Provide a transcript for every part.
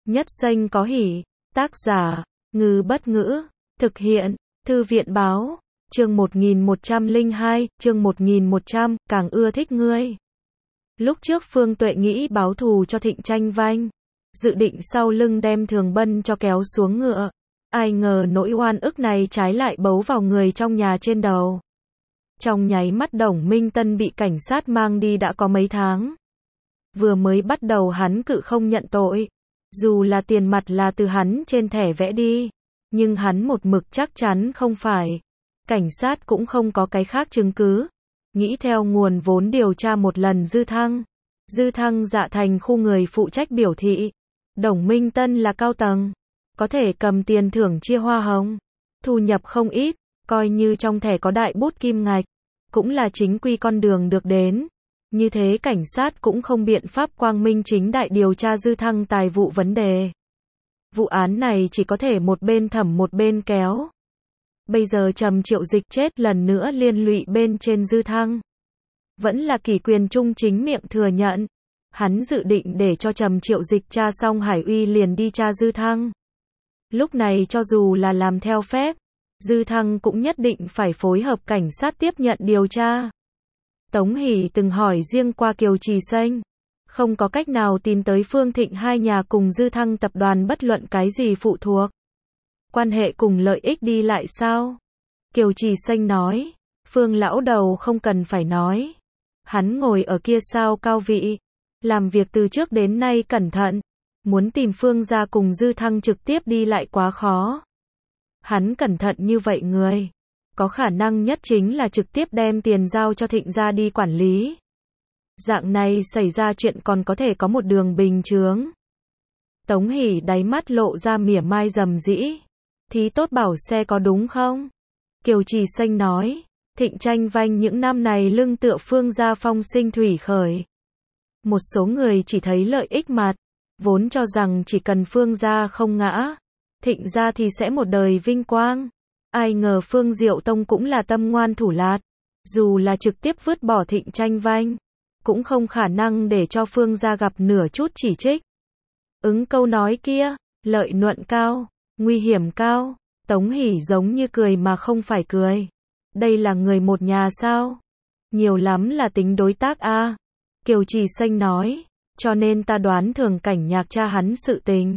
Nhất Xanh có hỉ. Tác giả, Ngư Bất Ngữ. Thực hiện, Thư viện Báo. Chương 1102, chương 1100, càng ưa thích ngươi. Lúc trước Phương Tuệ nghĩ báo thù cho Thịnh Tranh Vanh, dự định sau lưng đem Thường Bân cho kéo xuống ngựa. Ai ngờ nỗi oan ức này trái lại bấu vào người trong nhà trên đầu. Trong nháy mắt Đồng Minh Tân bị cảnh sát mang đi đã có mấy tháng. Vừa mới bắt đầu hắn cự không nhận tội. Dù là tiền mặt là từ hắn trên thẻ vẽ đi. Nhưng hắn một mực chắc chắn không phải. Cảnh sát cũng không có cái khác chứng cứ. Nghĩ theo nguồn vốn điều tra một lần Dư Thăng. Dư Thăng dạ thành khu người phụ trách biểu thị. Đồng Minh Tân là cao tầng. Có thể cầm tiền thưởng chia hoa hồng. Thu nhập không ít. Coi như trong thẻ có đại bút kim ngạch. Cũng là chính quy con đường được đến. Như thế cảnh sát cũng không biện pháp quang minh chính đại điều tra Dư Thăng tài vụ vấn đề. Vụ án này chỉ có thể một bên thẩm một bên kéo. Bây giờ Trầm Triệu Dịch chết lần nữa liên lụy bên trên Dư Thăng. Vẫn là Kỷ Quyền Trung chính miệng thừa nhận. Hắn dự định để cho Trầm Triệu Dịch tra xong Hải Uy liền đi tra Dư Thăng. Lúc này cho dù là làm theo phép, Dư Thăng cũng nhất định phải phối hợp cảnh sát tiếp nhận điều tra. Tống Hỷ từng hỏi riêng qua Kiều Trì Xanh. Không có cách nào tìm tới Phương Thịnh hai nhà cùng Dư Thăng tập đoàn bất luận cái gì phụ thuộc. Quan hệ cùng lợi ích đi lại sao? Kiều Trì Xanh nói. Phương lão đầu không cần phải nói. Hắn ngồi ở kia sao cao vị. Làm việc từ trước đến nay cẩn thận. Muốn tìm Phương gia cùng Dư Thăng trực tiếp đi lại quá khó. Hắn cẩn thận như vậy người. Có khả năng nhất chính là trực tiếp đem tiền giao cho Thịnh gia đi quản lý. Dạng này xảy ra chuyện còn có thể có một đường bình chướng. Tống Hỷ đáy mắt lộ ra mỉa mai rầm rĩ. Thí tốt bảo xe có đúng không? Kiều Trì Xanh nói. Thịnh Tranh Vanh những năm này lưng tựa Phương gia phong sinh thủy khởi. Một số người chỉ thấy lợi ích mặt. Vốn cho rằng chỉ cần Phương gia không ngã. Thịnh gia thì sẽ một đời vinh quang. Ai ngờ Phương Diệu Tông cũng là tâm ngoan thủ lạt. Dù là trực tiếp vứt bỏ Thịnh Tranh Vanh. Cũng không khả năng để cho Phương gia gặp nửa chút chỉ trích. Ứng câu nói kia, lợi nhuận cao, nguy hiểm cao. Tống Hỷ giống như cười mà không phải cười. Đây là người một nhà sao? Nhiều lắm là tính đối tác a. Kiều Trì Xanh nói. Cho nên ta đoán Thường Cảnh Nhạc cha hắn sự tình.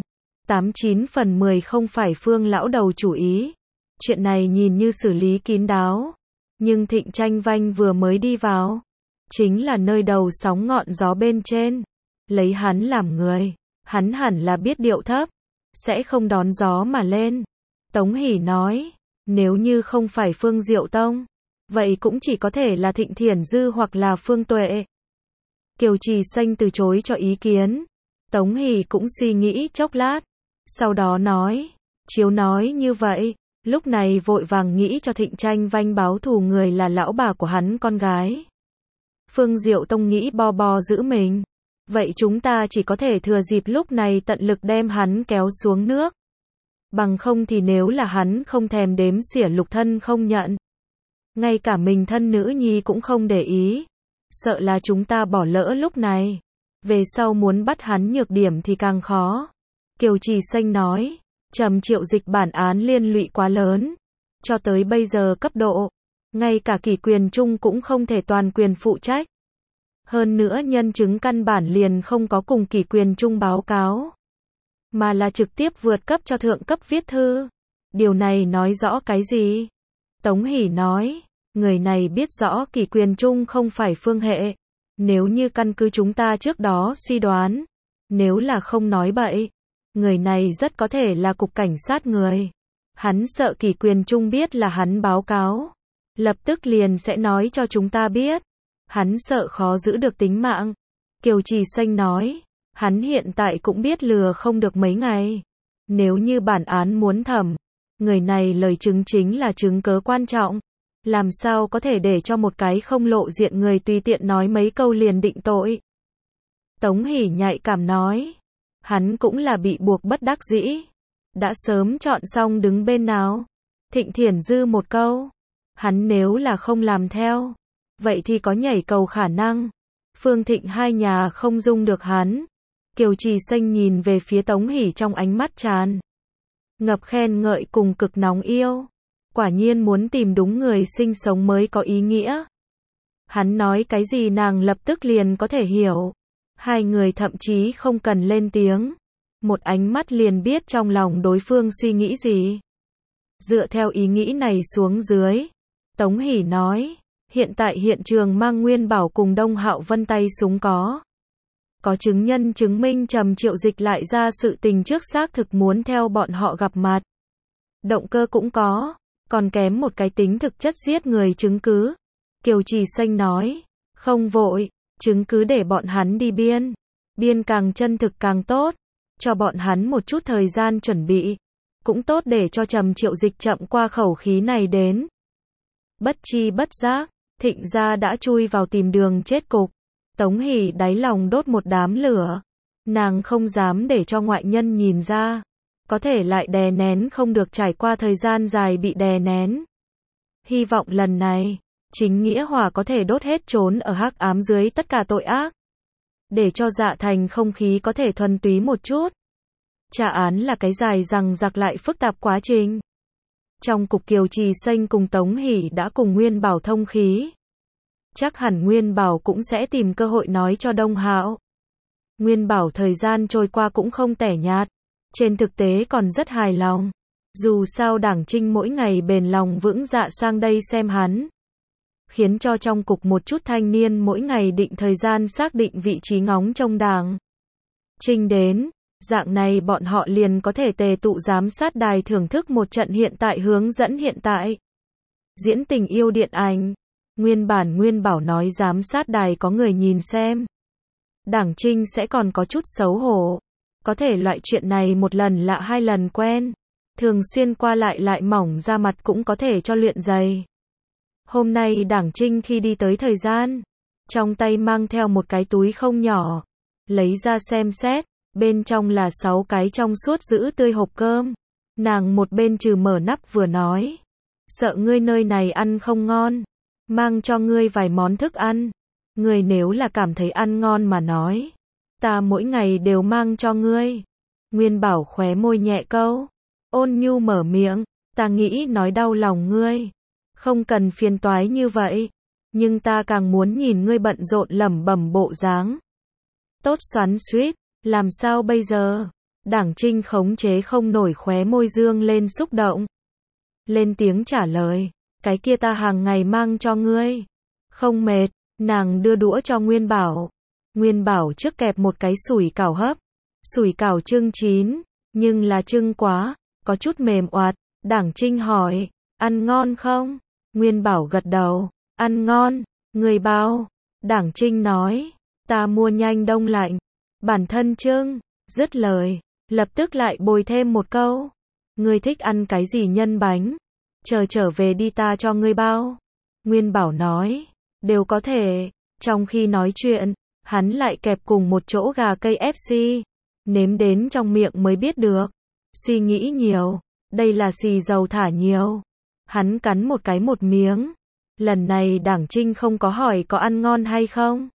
89 phần 10 không phải Phương lão đầu chủ ý. Chuyện này nhìn như xử lý kín đáo. Nhưng Thịnh Tranh Vanh vừa mới đi vào. Chính là nơi đầu sóng ngọn gió bên trên. Lấy hắn làm người. Hắn hẳn là biết điệu thấp. Sẽ không đón gió mà lên. Tống Hỷ nói. Nếu như không phải Phương Diệu Tông. Vậy cũng chỉ có thể là Thịnh Thiển Dư hoặc là Phương Tuệ. Kiều Trì Xanh từ chối cho ý kiến. Tống Hỷ cũng suy nghĩ chốc lát. Sau đó nói. Chiếu nói như vậy. Lúc này vội vàng nghĩ cho Thịnh Tranh Vanh báo thù người là lão bà của hắn con gái. Phương Diệu Tông nghĩ bo giữ mình. Vậy chúng ta chỉ có thể thừa dịp lúc này tận lực đem hắn kéo xuống nước. Bằng không thì nếu là hắn không thèm đếm xỉa lục thân không nhận. Ngay cả mình thân nữ nhi cũng không để ý. Sợ là chúng ta bỏ lỡ lúc này. Về sau muốn bắt hắn nhược điểm thì càng khó. Kiều Trì Xanh nói. Trầm Triệu Dịch bản án liên lụy quá lớn. Cho tới bây giờ cấp độ. Ngay cả Kỷ Quyền Trung cũng không thể toàn quyền phụ trách. Hơn nữa nhân chứng căn bản liền không có cùng Kỷ Quyền Trung báo cáo. Mà là trực tiếp vượt cấp cho thượng cấp viết thư. Điều này nói rõ cái gì? Tống Hỷ nói. Người này biết rõ Kỷ Quyền Trung không phải Phương hệ. Nếu như căn cứ chúng ta trước đó suy đoán. Nếu là không nói bậy. Người này rất có thể là cục cảnh sát người. Hắn sợ Kỷ Quyền Trung biết là hắn báo cáo. Lập tức liền sẽ nói cho chúng ta biết. Hắn sợ khó giữ được tính mạng. Kiều Trì Xanh nói. Hắn hiện tại cũng biết lừa không được mấy ngày. Nếu như bản án muốn thẩm. Người này lời chứng chính là chứng cớ quan trọng. Làm sao có thể để cho một cái không lộ diện người tùy tiện nói mấy câu liền định tội. Tống Hỷ nhạy cảm nói. Hắn cũng là bị buộc bất đắc dĩ. Đã sớm chọn xong đứng bên nào. Thịnh Thiển Dư một câu. Hắn nếu là không làm theo. Vậy thì có nhảy cầu khả năng. Phương Thịnh hai nhà không dung được hắn. Kiều Trì Xanh nhìn về phía Tống Hỷ trong ánh mắt tràn ngập khen ngợi cùng cực nóng yêu. Quả nhiên muốn tìm đúng người sinh sống mới có ý nghĩa. Hắn nói cái gì nàng lập tức liền có thể hiểu. Hai người thậm chí không cần lên tiếng. Một ánh mắt liền biết trong lòng đối phương suy nghĩ gì. Dựa theo ý nghĩ này xuống dưới, Tống Hỷ nói, hiện tại hiện trường mang Nguyên Bảo cùng Đông Hạo Vân tay súng có chứng nhân chứng minh Trầm Triệu Dịch lại ra sự tình trước xác thực muốn theo bọn họ gặp mặt. Động cơ cũng có, còn kém một cái tính thực chất giết người chứng cứ. Kiều Trì Xanh nói, không vội, chứng cứ để bọn hắn đi biên càng chân thực càng tốt, cho bọn hắn một chút thời gian chuẩn bị, cũng tốt để cho Trầm Triệu Dịch chậm qua khẩu khí này đến. Bất chi bất giác, Thịnh gia đã chui vào tìm đường chết cục. Tống Hỷ đáy lòng đốt một đám lửa. Nàng không dám để cho ngoại nhân nhìn ra. Có thể lại đè nén không được, trải qua thời gian dài bị đè nén. Hy vọng lần này, chính nghĩa hỏa có thể đốt hết trốn ở hắc ám dưới tất cả tội ác. Để cho Dạ Thành không khí có thể thuần túy một chút. Trả án là cái dài dằng dặc lại phức tạp quá trình. Trong cục Kiều Trì Xanh cùng Tống Hỷ đã cùng Nguyên Bảo thông khí. Chắc hẳn Nguyên Bảo cũng sẽ tìm cơ hội nói cho Đông Hạo. Nguyên Bảo thời gian trôi qua cũng không tẻ nhạt. Trên thực tế còn rất hài lòng. Dù sao Đảng Trinh mỗi ngày bền lòng vững dạ sang đây xem hắn. Khiến cho trong cục một chút thanh niên mỗi ngày định thời gian xác định vị trí ngóng trông Đảng Trinh đến. Dạng này bọn họ liền có thể tề tụ giám sát đài thưởng thức một trận hiện tại hướng dẫn hiện tại. Diễn tình yêu điện ảnh. Nguyên Bảo nói giám sát đài có người nhìn xem. Đảng Trinh sẽ còn có chút xấu hổ. Có thể loại chuyện này một lần lạ hai lần quen. Thường xuyên qua lại mỏng ra mặt cũng có thể cho luyện giày. Hôm nay Đảng Trinh khi đi tới thời gian. Trong tay mang theo một cái túi không nhỏ. Lấy ra xem xét. Bên trong là 6 cái trong suốt giữ tươi hộp cơm. Nàng một bên trừ mở nắp vừa nói. Sợ ngươi nơi này ăn không ngon. Mang cho ngươi vài món thức ăn. Ngươi nếu là cảm thấy ăn ngon mà nói. Ta mỗi ngày đều mang cho ngươi. Nguyên Bảo khóe môi nhẹ câu. Ôn nhu mở miệng. Ta nghĩ nói đau lòng ngươi. Không cần phiền toái như vậy. Nhưng ta càng muốn nhìn ngươi bận rộn lẩm bẩm bộ dáng. Tốt xoắn xuýt. Làm sao bây giờ? Đảng Trinh khống chế không nổi khóe môi dương lên xúc động. Lên tiếng trả lời. Cái kia ta hàng ngày mang cho ngươi. Không mệt. Nàng đưa đũa cho Nguyên Bảo. Nguyên Bảo trước kẹp một cái sủi cảo hấp. Sủi cảo chưng chín. Nhưng là chưng quá. Có chút mềm oạt. Đảng Trinh hỏi. Ăn ngon không? Nguyên Bảo gật đầu. Ăn ngon. Người bao? Đảng Trinh nói. Ta mua nhanh đông lạnh. Bản thân trưng. Dứt lời. Lập tức lại bồi thêm một câu. Ngươi thích ăn cái gì nhân bánh? Chờ trở về đi ta cho ngươi bao. Nguyên Bảo nói. Đều có thể. Trong khi nói chuyện, hắn lại kẹp cùng một chỗ gà KFC. Nếm đến trong miệng mới biết được. Suy nghĩ nhiều. Đây là xì dầu thả nhiều. Hắn cắn một cái một miếng. Lần này Đảng Trinh không có hỏi có ăn ngon hay không.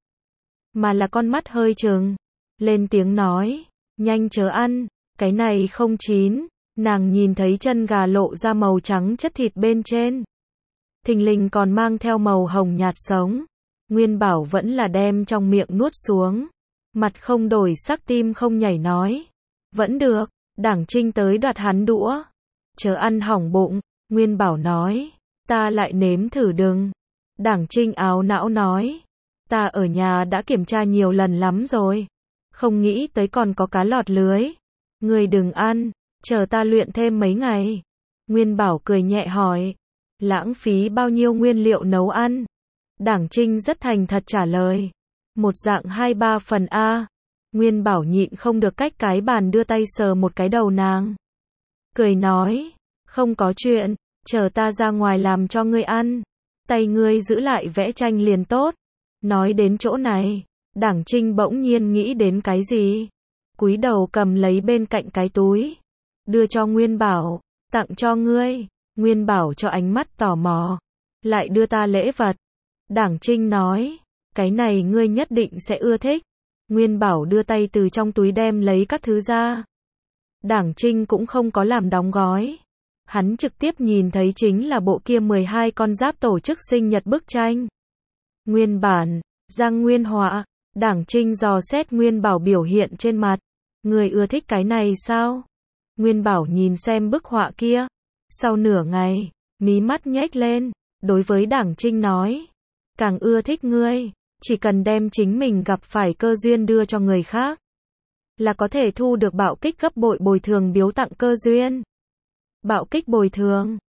Mà là con mắt hơi trừng. Lên tiếng nói. Nhanh chớ ăn. Cái này không chín. Nàng nhìn thấy chân gà lộ ra màu trắng chất thịt bên trên. Thình lình còn mang theo màu hồng nhạt sống. Nguyên Bảo vẫn là đem trong miệng nuốt xuống. Mặt không đổi sắc tim không nhảy nói. Vẫn được. Đảng Trinh tới đoạt hắn đũa. Chớ ăn hỏng bụng. Nguyên Bảo nói. Ta lại nếm thử đừng. Đảng Trinh áo não nói. Ta ở nhà đã kiểm tra nhiều lần lắm rồi. Không nghĩ tới còn có cá lọt lưới. Ngươi đừng ăn. Chờ ta luyện thêm mấy ngày. Nguyên Bảo cười nhẹ hỏi. Lãng phí bao nhiêu nguyên liệu nấu ăn? Đảng Trinh rất thành thật trả lời. Một dạng 2-3 phần A. Nguyên Bảo nhịn không được cách cái bàn đưa tay sờ một cái đầu nàng. Cười nói. Không có chuyện. Chờ ta ra ngoài làm cho ngươi ăn. Tay ngươi giữ lại vẽ tranh liền tốt. Nói đến chỗ này. Đảng Trinh bỗng nhiên nghĩ đến cái gì. Cúi đầu cầm lấy bên cạnh cái túi. Đưa cho Nguyên Bảo. Tặng cho ngươi. Nguyên Bảo cho ánh mắt tò mò. Lại đưa ta lễ vật. Đảng Trinh nói. Cái này ngươi nhất định sẽ ưa thích. Nguyên Bảo đưa tay từ trong túi đem lấy các thứ ra. Đảng Trinh cũng không có làm đóng gói. Hắn trực tiếp nhìn thấy chính là bộ kia 12 con giáp tổ chức sinh nhật bức tranh. Nguyên bản, Giang Nguyên họa, Đảng Trinh dò xét Nguyên Bảo biểu hiện trên mặt. Người ưa thích cái này sao? Nguyên Bảo nhìn xem bức họa kia. Sau nửa ngày, mí mắt nhếch lên, đối với Đảng Trinh nói. Càng ưa thích ngươi, chỉ cần đem chính mình gặp phải cơ duyên đưa cho người khác, là có thể thu được bạo kích gấp bội bồi thường biếu tặng cơ duyên. Bạo kích bồi thường.